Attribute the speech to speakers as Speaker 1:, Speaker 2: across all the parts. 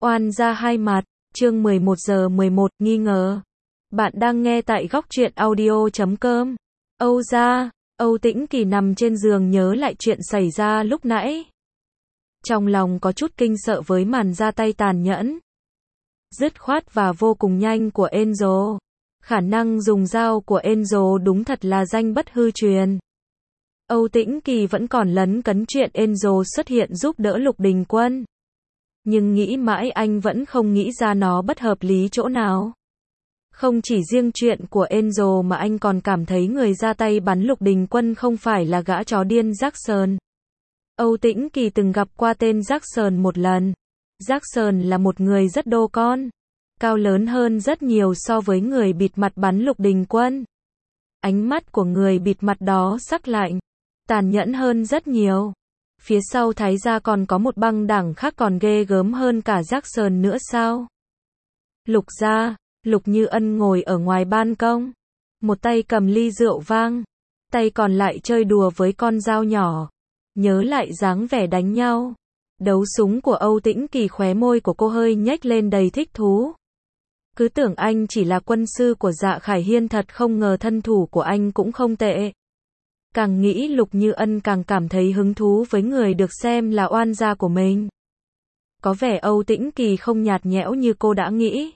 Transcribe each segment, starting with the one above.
Speaker 1: Oan gia hai mặt, chương 11 giờ 11, nghi ngờ. Bạn đang nghe tại góc truyện audio.com. Âu gia, Âu Tĩnh Kỳ nằm trên giường nhớ lại chuyện xảy ra lúc nãy. Trong lòng có chút kinh sợ với màn ra tay tàn nhẫn, dứt khoát và vô cùng nhanh của Enzo. Khả năng dùng dao của Enzo đúng thật là danh bất hư truyền. Âu Tĩnh Kỳ vẫn còn lấn cấn chuyện Enzo xuất hiện giúp đỡ Lục Đình Quân. Nhưng nghĩ mãi anh vẫn không nghĩ ra nó bất hợp lý chỗ nào. Không chỉ riêng chuyện của Enzo mà anh còn cảm thấy người ra tay bắn Lục Đình Quân không phải là gã chó điên Jackson. Âu Tĩnh Kỳ từng gặp qua tên Jackson một lần. Jackson là một người rất đô con, cao lớn hơn rất nhiều so với người bịt mặt bắn Lục Đình Quân. Ánh mắt của người bịt mặt đó sắc lạnh, tàn nhẫn hơn rất nhiều. Phía sau Thái gia còn có một băng đảng khác còn ghê gớm hơn cả Jackson nữa sao? Lục gia, Lục Như Ân ngồi ở ngoài ban công, một tay cầm ly rượu vang, tay còn lại chơi đùa với con dao nhỏ. Nhớ lại dáng vẻ đánh nhau, đấu súng của Âu Tĩnh Kỳ, khóe môi của cô hơi nhếch lên đầy thích thú. Cứ tưởng anh chỉ là quân sư của Dạ Khải Hiên, thật không ngờ thân thủ của anh cũng không tệ. Càng nghĩ Lục Như Ân càng cảm thấy hứng thú với người được xem là oan gia của mình. Có vẻ Âu Tĩnh Kỳ không nhạt nhẽo như cô đã nghĩ.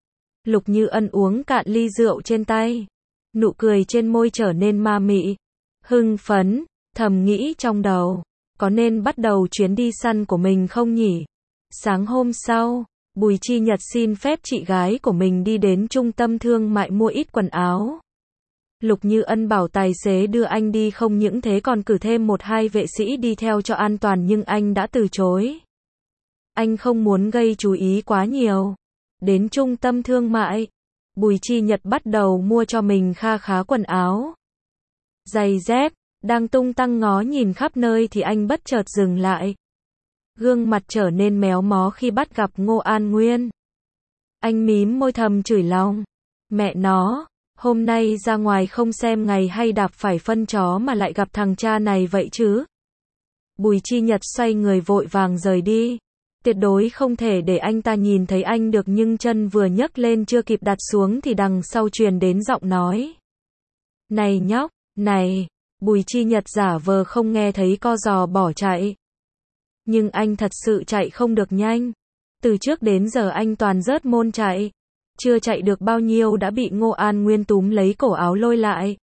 Speaker 1: Lục Như Ân uống cạn ly rượu trên tay, nụ cười trên môi trở nên ma mị, hưng phấn, thầm nghĩ trong đầu, có nên bắt đầu chuyến đi săn của mình không nhỉ? Sáng hôm sau, Bùi Chi Nhật xin phép chị gái của mình đi đến trung tâm thương mại mua ít quần áo. Lục Như Ân bảo tài xế đưa anh đi, không những thế còn cử thêm 1-2 vệ sĩ đi theo cho an toàn, nhưng anh đã từ chối. Anh không muốn gây chú ý quá nhiều. Đến trung tâm thương mại, Bùi Chi Nhật bắt đầu mua cho mình kha khá quần áo, giày dép. Đang tung tăng ngó nhìn khắp nơi thì anh bất chợt dừng lại. Gương mặt trở nên méo mó khi bắt gặp Ngô An Nguyên. Anh mím môi thầm chửi lòng. Mẹ nó, hôm nay ra ngoài không xem ngày hay đạp phải phân chó mà lại gặp thằng cha này vậy chứ? Bùi Chi Nhật xoay người vội vàng rời đi. Tuyệt đối không thể để anh ta nhìn thấy anh được, nhưng chân vừa nhấc lên chưa kịp đặt xuống thì đằng sau truyền đến giọng nói. Này nhóc, này! Bùi Chi Nhật giả vờ không nghe thấy, co giò bỏ chạy. Nhưng anh thật sự chạy không được nhanh. Từ trước đến giờ anh toàn rớt môn chạy. Chưa chạy được bao nhiêu đã bị Ngô An Nguyên túm lấy cổ áo lôi lại.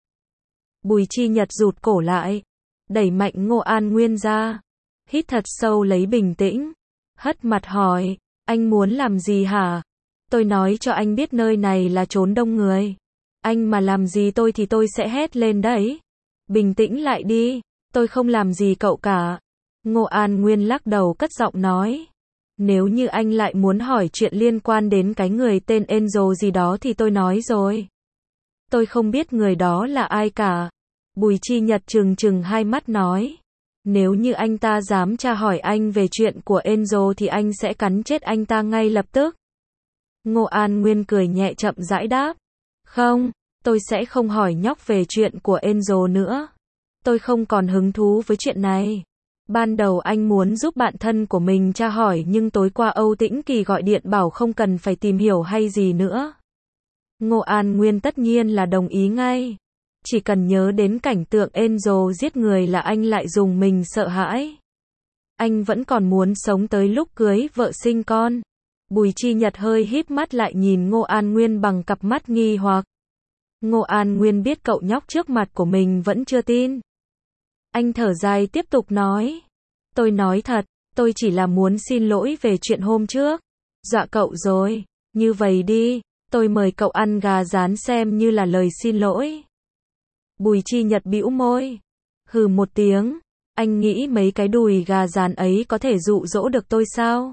Speaker 1: Bùi Chi Nhật rụt cổ lại, đẩy mạnh Ngô An Nguyên ra. Hít thật sâu lấy bình tĩnh, hất mặt hỏi, anh muốn làm gì hả? Tôi nói cho anh biết nơi này là chốn đông người. Anh mà làm gì tôi thì tôi sẽ hét lên đấy. Bình tĩnh lại đi, tôi không làm gì cậu cả. Ngô An Nguyên lắc đầu cất giọng nói. Nếu như anh lại muốn hỏi chuyện liên quan đến cái người tên Enzo gì đó thì tôi nói rồi. Tôi không biết người đó là ai cả. Bùi Chi Nhật trừng hai mắt nói. Nếu như anh ta dám tra hỏi anh về chuyện của Enzo thì anh sẽ cắn chết anh ta ngay lập tức. Ngô An Nguyên cười nhẹ chậm rãi đáp. Không, tôi sẽ không hỏi nhóc về chuyện của Enzo nữa. Tôi không còn hứng thú với chuyện này. Ban đầu anh muốn giúp bạn thân của mình tra hỏi, nhưng tối qua Âu Tĩnh Kỳ gọi điện bảo không cần phải tìm hiểu hay gì nữa. Ngô An Nguyên tất nhiên là đồng ý ngay. Chỉ cần nhớ đến cảnh tượng Enzo giết người là anh lại dùng mình sợ hãi. Anh vẫn còn muốn sống tới lúc cưới vợ sinh con. Bùi Chi Nhật hơi híp mắt lại nhìn Ngô An Nguyên bằng cặp mắt nghi hoặc. Ngô An Nguyên biết cậu nhóc trước mặt của mình vẫn chưa tin. Anh thở dài tiếp tục nói. Tôi nói thật, tôi chỉ là muốn xin lỗi về chuyện hôm trước. Dọa cậu rồi, như vậy đi, tôi mời cậu ăn gà rán xem như là lời xin lỗi. Bùi Chi Nhật bĩu môi. Hừ một tiếng, anh nghĩ mấy cái đùi gà rán ấy có thể dụ dỗ được tôi sao?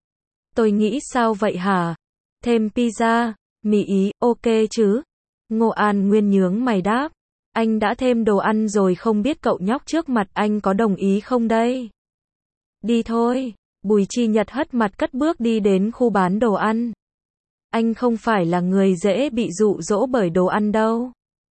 Speaker 1: Tôi nghĩ sao vậy hả? Thêm pizza, mì ý, ok chứ? Ngô An Nguyên nhướng mày đáp. Anh đã thêm đồ ăn rồi, không biết cậu nhóc trước mặt anh có đồng ý không đây? Đi thôi. Bùi Chi Nhật hất mặt cất bước đi đến khu bán đồ ăn. Anh không phải là người dễ bị dụ dỗ bởi đồ ăn đâu.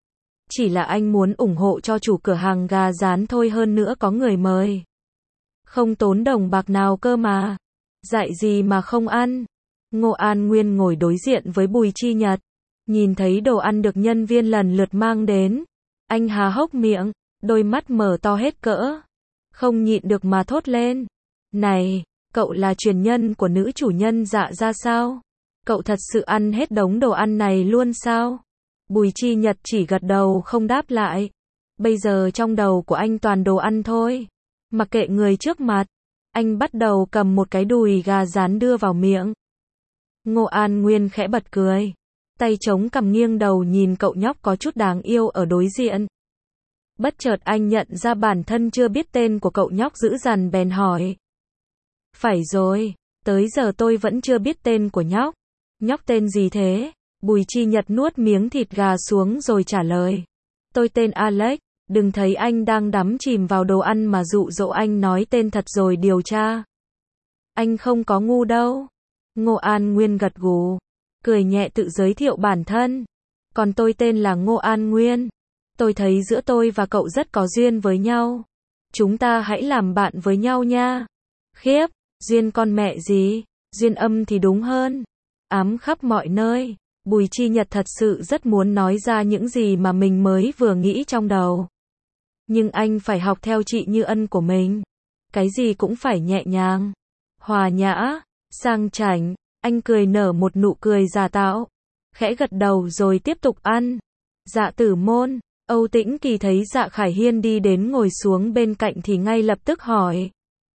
Speaker 1: Chỉ là anh muốn ủng hộ cho chủ cửa hàng gà rán thôi, hơn nữa có người mời. Không tốn đồng bạc nào cơ mà. Dạy gì mà không ăn. Ngô An Nguyên ngồi đối diện với Bùi Chi Nhật. Nhìn thấy đồ ăn được nhân viên lần lượt mang đến. Anh há hốc miệng, đôi mắt mở to hết cỡ. Không nhịn được mà thốt lên. Này, cậu là truyền nhân của nữ chủ nhân Dạ ra sao? Cậu thật sự ăn hết đống đồ ăn này luôn sao? Bùi Chi Nhật chỉ gật đầu không đáp lại. Bây giờ trong đầu của anh toàn đồ ăn thôi. Mặc kệ người trước mặt, anh bắt đầu cầm một cái đùi gà rán đưa vào miệng. Ngô An Nguyên khẽ bật cười. Tay chống cằm nghiêng đầu nhìn cậu nhóc có chút đáng yêu ở đối diện. Bất chợt anh nhận ra bản thân chưa biết tên của cậu nhóc dữ dằn bèn hỏi. Phải rồi, tới giờ tôi vẫn chưa biết tên của nhóc. Nhóc tên gì thế? Bùi Chi Nhật nuốt miếng thịt gà xuống rồi trả lời. Tôi tên Alex, đừng thấy anh đang đắm chìm vào đồ ăn mà dụ dỗ anh nói tên thật rồi điều tra. Anh không có ngu đâu. Ngô An Nguyên gật gù, cười nhẹ tự giới thiệu bản thân. Còn tôi tên là Ngô An Nguyên. Tôi thấy giữa tôi và cậu rất có duyên với nhau. Chúng ta hãy làm bạn với nhau nha. Khiếp, duyên con mẹ gì, duyên âm thì đúng hơn. Ám khắp mọi nơi. Bùi Chi Nhật thật sự rất muốn nói ra những gì mà mình mới vừa nghĩ trong đầu. Nhưng anh phải học theo chị Như Ân của mình. Cái gì cũng phải nhẹ nhàng, hòa nhã, sang chảnh. Anh cười nở một nụ cười giả tạo, khẽ gật đầu rồi tiếp tục ăn. Dạ Tử Môn. Âu Tĩnh Kỳ thấy Dạ Khải Hiên đi đến ngồi xuống bên cạnh thì ngay lập tức hỏi.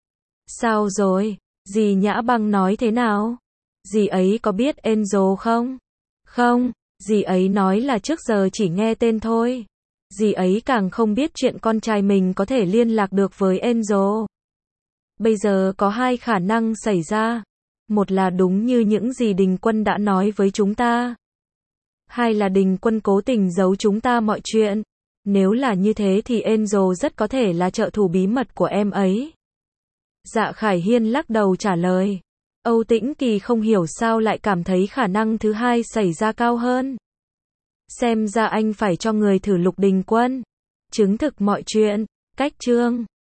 Speaker 1: Sao rồi, dì Nhã Băng nói thế nào? Dì ấy có biết Angel không? Không, dì ấy nói là trước giờ chỉ nghe tên thôi. Dì ấy càng không biết chuyện con trai mình có thể liên lạc được với Angel. Bây giờ có hai khả năng xảy ra. Một là đúng như những gì Đình Quân đã nói với chúng ta. Hai là Đình Quân cố tình giấu chúng ta mọi chuyện. Nếu là như thế thì Angel rất có thể là trợ thủ bí mật của em ấy. Dạ Khải Hiên lắc đầu trả lời. Âu Tĩnh Kỳ không hiểu sao lại cảm thấy khả năng thứ hai xảy ra cao hơn. Xem ra anh phải cho người thử lục Đình Quân. Chứng thực mọi chuyện. Cách chương